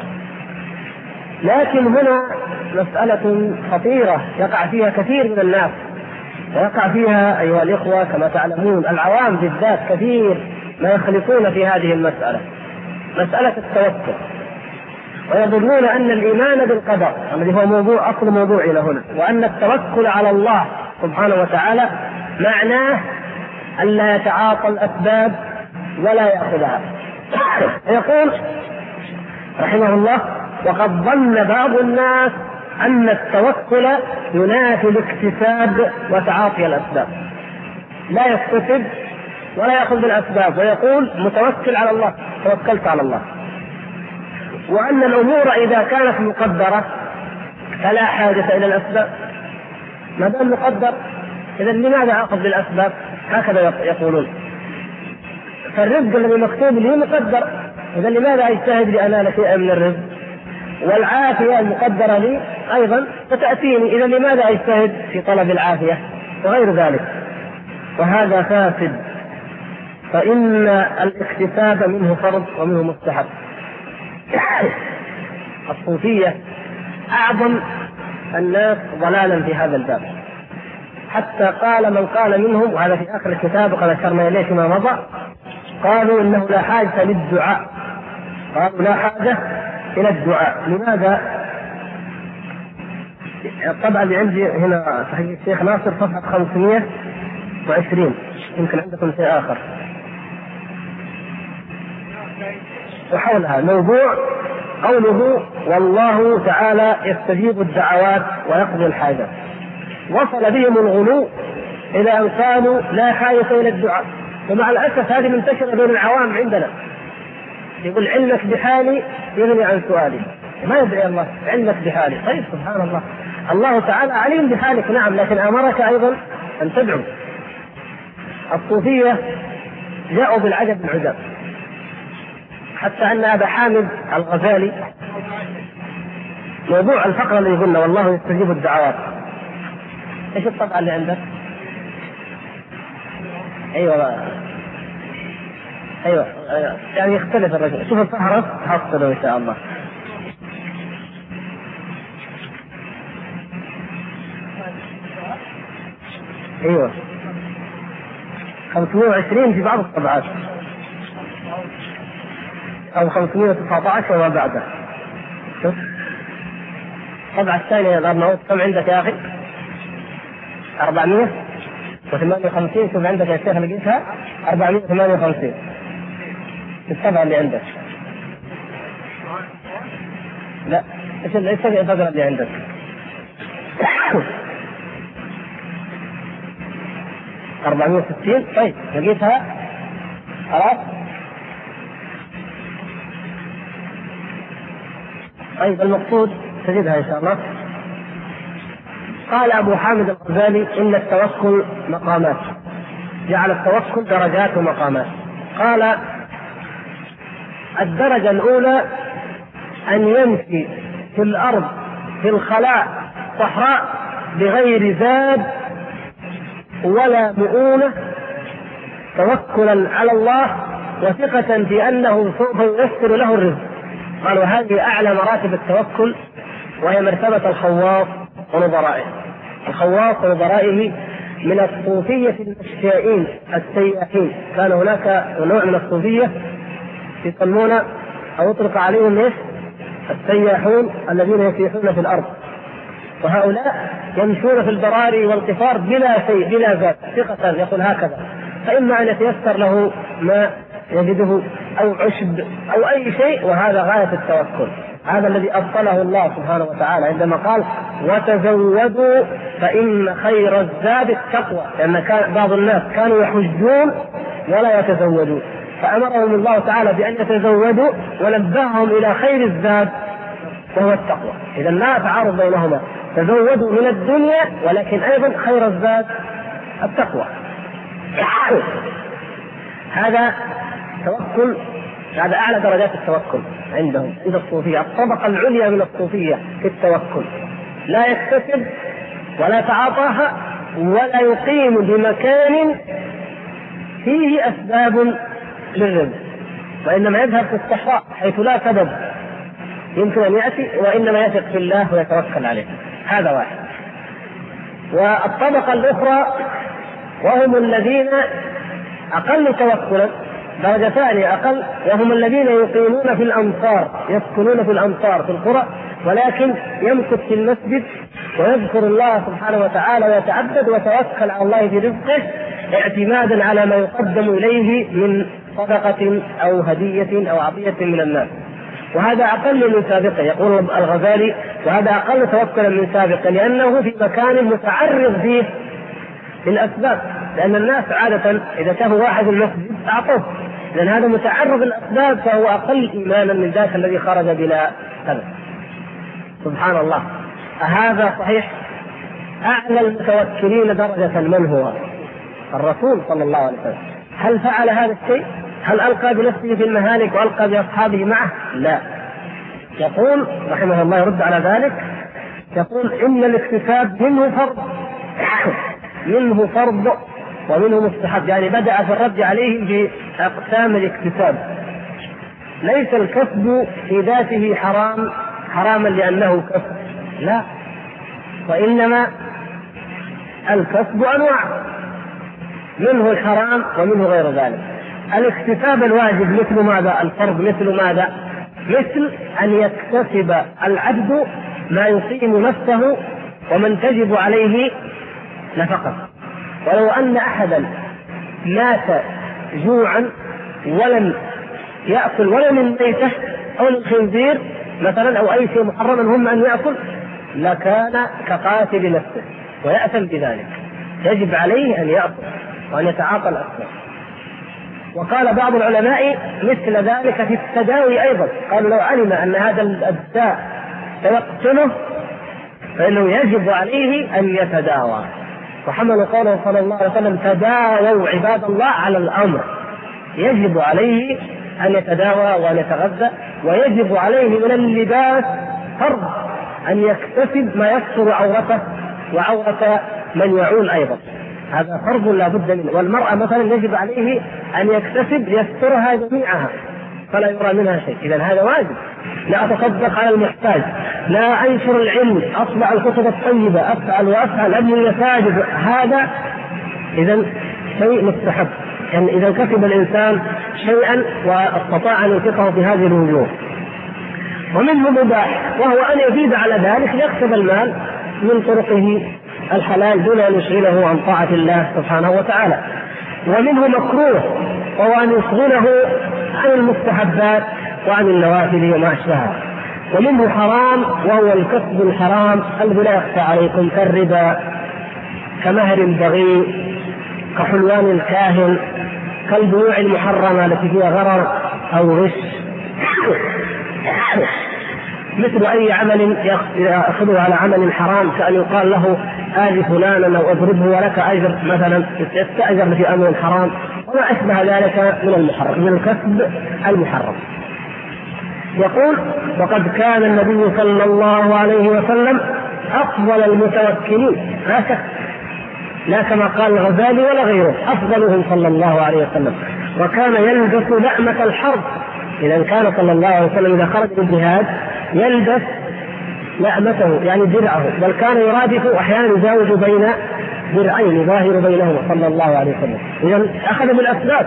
لكن هنا مسألة خطيرة يقع فيها كثير من الناس، ويقع فيها أيها الإخوة كما تعلمون العوام بالذات كثير ما يخلطون في هذه المسألة، مسألة التوكل، ويظنون أن الإيمان بالقدر الذي هو أصل موضوعنا هنا، وأن التوكل على الله سبحانه وتعالى معناه ألا يتعاطى الأسباب ولا يأخذها. يقول رحمه الله: وقد ظن بعض الناس أن التوكل ينافي الاكتساب وتعاطي الأسباب، لا يكتسب ولا يأخذ بالأسباب، ويقول متوكل على الله، توكلت على الله، وأن الأمور إذا كانت مقدرة فلا حاجة إلى الأسباب، ما دام مقدر إذا لماذا أخذ بالأسباب؟ هكذا يقولون. فالرزق الذي مكتوب لي مقدر، إذا لماذا أجتهد لأنال شيئا من الرزق؟ والعافية المقدرة لي أيضا ستأتيني، إذا لماذا أجتهد في طلب العافية؟ وغير ذلك، وهذا فاسد، فإن الاكتساب منه فرض ومنه مستحب. الصوفية أعظم الناس ضلالا في هذا الباب، حتى قال من قال منهم، وهذا في آخر الكتاب وقد أشرنا إليه فيما مضى، قالوا إنه لا حاجة للدعاء، قالوا لا حاجة إلى الدعاء. لماذا؟ طبعا عندي هنا صحيح الشيخ ناصر صفحة 520، يمكن عندكم شيء آخر وحولها موضوع قوله والله تعالى يستجيب الدعوات ويقضي الحاجات. وصل بهم الغلو إلى أن قالوا لا حاجة إلى الدعاء، ومع الأسف هذه منتشرة بين العوام عندنا، يقول علمك بحالي يغني عن سؤالي، ما يدعي الله علمك بحالي. طيب سبحان الله، الله تعالى عليم بحالك نعم، لكن أمرك أيضا أن تدعو. الصوفية جاءوا بالعجب العجاب، حتى أن أبا حامد الغزالي موضوع الفقرة اللي قلنا والله يستجيب الدعوات، ايش الطبعة اللي عندك؟ ايوه ايوه يعني يختلف الرجل. شوف الفهرس حصله ان شاء الله. ايوه 520 في بعض الطبعات او 519 وما بعده. شوف الطبعة الثانية الأرناؤوط كم عندك يا أخي؟ 458. شوف عندك يا شيخ لقيتها 458 الطبعة اللي عندك. لا ايش الفقرة اللي عندك؟ 460. طيب لقيتها خلاص. طيب المقصود تجدها ان شاء الله. قال ابو حامد الغزالي ان التوكل مقامات، جعل التوكل درجات ومقامات. قال الدرجة الاولى ان يمشي في الارض في الخلاء صحراء بغير زاد ولا مؤونة، توكلا على الله وثقة في انه سوف ييسر له الرزق. قالوا هذه اعلى مراتب التوكل، وهي مرتبة الخواص ونظرائه. الخواص ونظرائه من الصوفية المشائين السياحين. كان هناك نوع من الصوفية يسمون أو يطلق عليهم ايش؟ السياحون الذين يسيحون في الأرض، وهؤلاء يمشون في البراري والقفار بلا شيء بلا ذات، ثقة يقول هكذا، فإما أن يتيسر له ما يجده أو عشب أو أي شيء، وهذا غاية التوكل. هذا الذي أبطله الله سبحانه وتعالى عندما قال وتزودوا فإن خير الزاد التقوى، لأن بعض الناس كانوا يحجون ولا يتزودون، فأمرهم الله تعالى بأن يتزودوا ونبههم إلى خير الزاد وهو التقوى. إذا لا تعارض بينهما، تزودوا من الدنيا ولكن أيضا خير الزاد التقوى. هذا توكل، هذا أعلى درجات التوكل عندهم عند الصوفية. الطبقة العليا من الصوفية في التوكل لا يكتسب ولا تعاطاها ولا يقيم بمكان فيه أسباب للرزق، وإنما يذهب في الصحراء حيث لا سبب يمكن أن يأتي، وإنما يثق في الله ويتوكل عليه. هذا واحد. والطبقة الأخرى وهم الذين أقل توكلا، درجة ثانية أقل، وهم الذين يقيمون في الأمصار، يسكنون في الأمصار في القرى، ولكن يمكث في المسجد ويذكر الله سبحانه وتعالى ويتعبد ويتوكل على الله في رزقه اعتمادا على ما يقدم إليه من صدقة أو هدية أو عطية من الناس. وهذا أقل من سابقه، يقول الغزالي، وهذا أقل توكلا من سابقه، لأنه في مكان متعرض فيه للأسباب، لأن الناس عادة إذا شافوا واحد المسجد أعطوه، لأن هذا متعرض للأسباب، فهو أقل إيمانا من ذاك الذي خرج بلا سبب. سبحان الله. هذا صحيح أعلى المتوكلين درجة من هو؟ الرسول صلى الله عليه وسلم. هل فعل هذا الشيء؟ هل ألقى بنفسه في المهالك وألقى بأصحابه معه؟ لا. يقول رحمه الله يرد على ذلك، يقول إن الاكتساب منه فرض ومنه مستحب، يعني بدأ في الرد عليه بأقسام الاكتساب. ليس الكسب في ذاته حراما لأنه كسب، لا، وإنما الكسب أنواع، منه الحرام ومنه غير ذلك. الاكتساب الواجب مثل ماذا؟ الفرض مثل ماذا؟ مثل أن يكتسب العبد ما يقيم نفسه ومن تجب عليه نفقه. ولو أن أحدا مات جوعا ولم يأكل ولا من ميته أو من خنزير مثلا أو أي شيء محرما هم أن يأكل، لكان كقاتل نفسه ويأثم بذلك، يجب عليه أن يأكل وأن يتعاطى الأسباب. وقال بعض العلماء مثل ذلك في التداوي أيضا، قالوا لو علم أن هذا الداء سيقتله فإنه يجب عليه أن يتداوى، وحملوا قوله صلى الله عليه وسلم تداووا عباد الله على الأمر، يجب عليه أن يتداوى وأن يتغذى، ويجب عليه من اللباس فرض أن يكتسب ما يستر عورته وعورة من يعول أيضا. هذا فرض لا بد منه. والمرأة مثلا يجب عليه أن يكتسب يسترها جميعها فلا يرى منها شيء، إذا هذا واجب. لا أتصدق على المحتاج، لا أنشر العلم، أطبع الكتب الطيبة، أفعل وأفعل، أبني المساجد، هذا إذا شيء مستحب. يعني إذا كسب الإنسان شيئا واستطاع أن ينفقه في هذه الوجوه. ومنه مباح، وهو أن يزيد على ذلك يكسب المال من طرقه الحلال دون أن يشغله عن طاعة الله سبحانه وتعالى. ومنه مكروه، وهو أن يشغله عن المستحبات وعن النوافل وما أشبهها. ومنه حرام، وهو الكسب الحرام الذي لا يخفى عليكم، كالربا، كمهر البغي، كحلوان الكاهن، كالبيوع المحرمة التي فيها غرر أو غش، مثل أي عمل يأخذه على عمل حرام، كأن يقال له آذي فلانا أو أضربه ولك أجر مثلا، يستأجر في أمر حرام وما أشبه ذلك من المحرم، من الكسب المحرم. يقول: وقد كان النبي صلى الله عليه وسلم أفضل المتوكلين، لا شك، لا كما قال الغزالي ولا غيره، أفضلهم صلى الله عليه وسلم. وكان يلبس لأمة الحرب، إذا كان صلى الله عليه وسلم إذا خرج للجهاد يلبس لأمته يعني درعه، بل كان يرادف أحيانا يزاوج بين درعين يظاهر بينهما صلى الله عليه وسلم. إذا أخذ بالأسباب.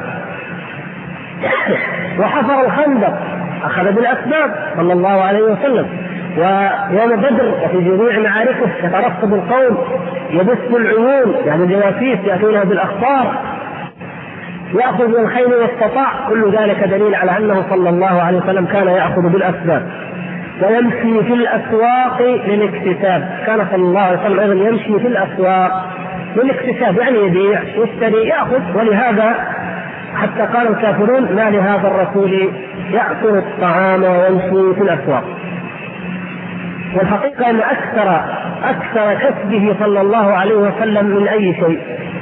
وحفر الخندق أخذ بالأسباب صلى الله عليه وسلم. ويوم بدر وفي جميع معاركه يترصد القوم، يبث العيون يعني الجواسيس يأتونها بالأخبار، يأخذ من الخيل واستطاع، كل ذلك دليل على أنه صلى الله عليه وسلم كان يأخذ بالأسباب. ويمشي في الأسواق للاكتساب، كان صلى الله عليه وسلم أيضا يمشي في الأسواق للاكتساب، يعني يبيع يشتري يأخذ. ولهذا حتى قال الكافرون: ما لهذا الرسول يأكل الطعام ويمشي في الأسواق. والحقيقة أن أكثر كسبه صلى الله عليه وسلم من أي شيء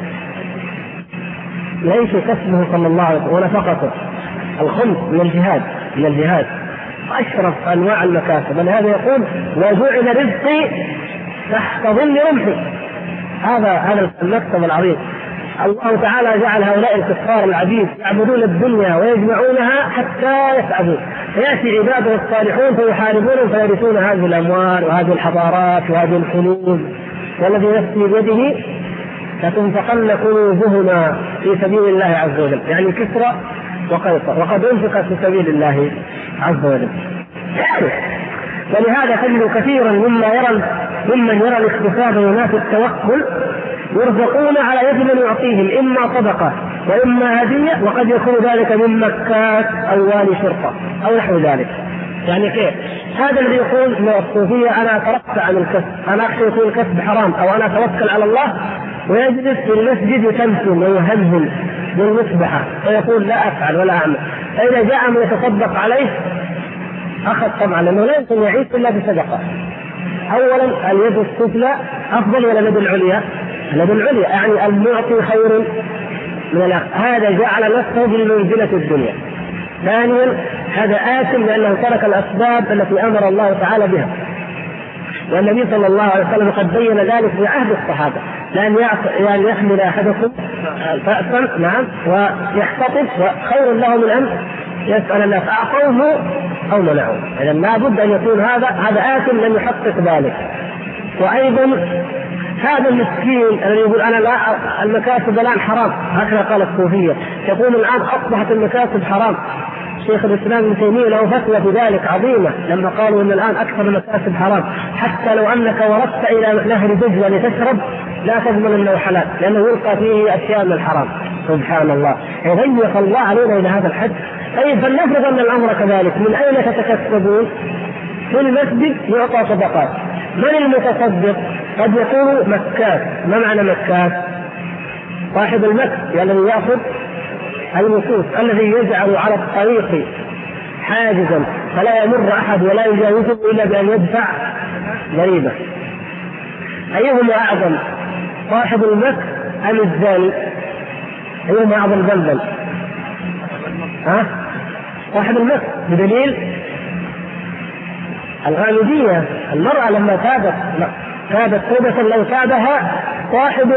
ليس كسبه صلى الله عليه وسلم ونفقته الخمس من الجهاد أشرف أنواع المكاسب. ولهذا يقول: وجعل رزقي تحت ظل رمحي. هذا المكسب العظيم. الله تعالى جعل هؤلاء الكفار العبيد يعبدون الدنيا ويجمعونها حتى يتعبون، فيأتي عباده الصالحون فيحاربونهم فيرثون هذه الأموال وهذه الحضارات وهذه الكنوز. والذي نفسي بيده لتنفقن كنوزهما في سبيل الله عز وجل، يعني كسرى وقيصر، وقد انفقت في سبيل الله عز وجل. ولهذا تجد كثيرا ممن يرى الاكتساب وناس التوكل يرزقون على يد من يعطيهم، إما صدقة وإما هدية، وقد يكون ذلك من مكات أو والي شرطة أو نحو ذلك. يعني كيف؟ هذا الذي يقول من الصوفية: أنا أترفع عن الكسب، أنا أخشى يكون الكسب حرام، أو أنا أتوكل على الله، ويجلس في المسجد يتمثل ويهمل بالمسبحة ويقول: لا أفعل ولا أعمل. فإذا جاء من يتصدق عليه أخذ طبعا، لأنه لا يمكن يعيش إلا بصدقة. أولا اليد السفلى أفضل ولا اليد العليا؟ اليد العليا، يعني المعطي خير من الأخذ. هذا جعل نفسه بالمنزلة الدنيا. ثانيا هذا آثم لأنه ترك الأسباب التي أمر الله تعالى بها، والنبي صلى الله عليه وسلم قد بين ذلك في عهد الصحابة: لأن يحمل أحدكم فأسا ويحتطب خير له من أن يسأل الناس أعطوه أو منعوه. إذا لا بد أن يكون هذا آثم لم يحقق ذلك. وأيضا هذا المسكين الذي يقول: أنا لا، المكاسب الآن حرام، هكذا قال الصوفية، يقول الآن أصبحت المكاسب حرام. شيخ الإسلام ابن تيمية له فتوى في ذلك عظيمة لما قالوا إن الآن أكثر المكاسب حرام، حتى لو أنك وردت إلى نهر دجلة لتشرب لا تضمن أنه حلال، لأنه يلقى فيه أشياء من الحرام. سبحان الله، يضيق الله علينا إلى هذا الحد. طيب فلنفرض أن الأمر كذلك، من أين تتكسبون؟ في المسجد يعطى صدقات. من المتصدق؟ قد يكون مكاس. ما معنى مكاس؟ صاحب المكس الذي يأخذ المكوس، الذي يجعل على الطريق حاجزا فلا يمر أحد ولا يجاوزه إلا بأن يدفع ضريبة. أيهما أعظم، صاحب المكس أم الزاني؟ أيهما أعظم ذنبا؟ صاحب المكس، بدليل الغامدية، المرأة لما تابت توبة لو تابها صاحب مكس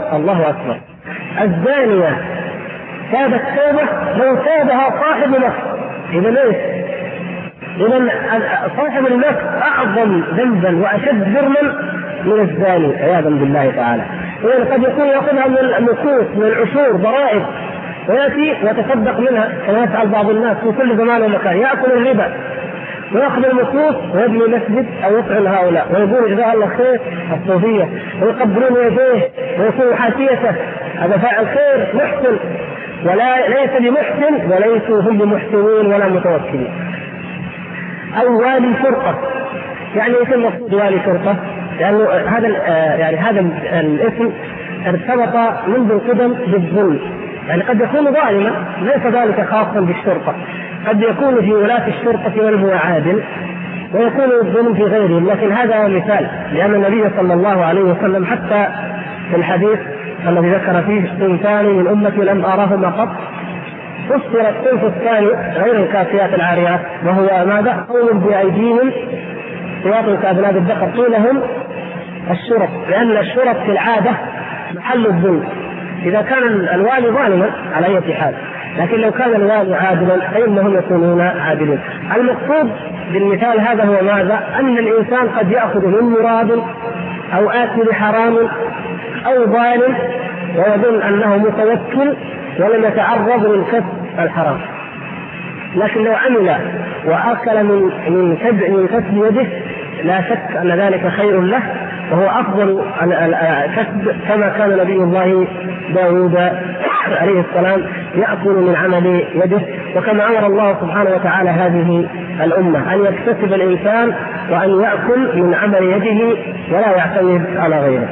الله أكبر. الزانية تابت توبة لو تابها صاحب نفس. إذا ليش؟ إذا صاحب النفس أعظم ذنبا وأشد جرما من الزاني عياذا بالله تعالى. إذا قد يكون يأخذها من النصوص من العشور ضرائب ويأتي ويتصدق منها كما يفعل بعض الناس في كل زمان ومكان، يأكل الربا ويأخذ النصوص ويبني مسجد أو يطعم هؤلاء ويقول جزاه الله خير الصوفية ويقبلون يديه ويكون حاشيته، هذا فاعل خير محسن، ولا ليس بمحسن وليسوا هم بمحسنين ولا متوكلين. أو والي فرقة، يعني ايش المقصود والي فرقة؟ لأنه هذا الاسم ارتبط منذ القدم بالظلم، يعني قد يكون ظالما ليس ذلك خاصا بالشرطة، قد يكون في ولاة الشرطة من هو عادل ويكون الظلم في غيرهم، لكن هذا مثال، لأن النبي صلى الله عليه وسلم حتى في الحديث الذي ذكر فيه صنفان من أمتي لم أراهما قط، فسر الصنف الثاني غير الكاسيات العاريات وهو ماذا؟ قوم بأيديهم سياط كأذناب البقر، قيل هم الشرط، لأن الشرط في العادة محل الظلم. إذا كان الوالي ظالما على أي حال، لكن لو كان الوالي عادلا فإنهم يكونون عادلين. المقصود بالمثال هذا هو ماذا؟ أن الإنسان قد يأخذ من مراد أو آكل حرام أو ظالم ويظن أنه متوكل ولم يتعرض للكسب الحرام، لكن لو عمل وأكل من كسب يده لا شك أن ذلك خير له وهو أفضل الكسب، كما كان نبي الله داود عليه السلام يأكل من عمل يده، وكما أمر الله سبحانه وتعالى هذه الأمة أن يكتسب الإنسان وأن يأكل من عمل يده ولا يعتمد على غيره.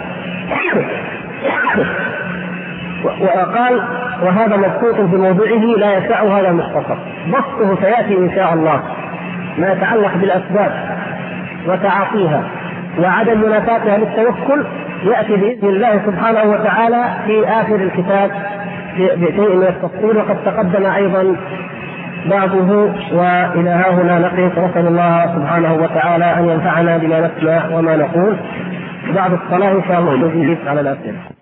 وقال وهذا مبسوط في موضوعه لا يسع هذا مختصر، بسطه سيأتي إن شاء الله ما يتعلق بالأسباب وتعاطيها وعدم منافاتها للتوكل يأتي بإذن الله سبحانه وتعالى في آخر الكتاب بشيء من التفصيل، وقد تقدم أيضا بعضه. وإلى ها هنا نقف، ونسأل الله سبحانه وتعالى أن ينفعنا بما نسمع وما نقول. بعد الصلاة إن شاء الله نجيب على الأسئلة.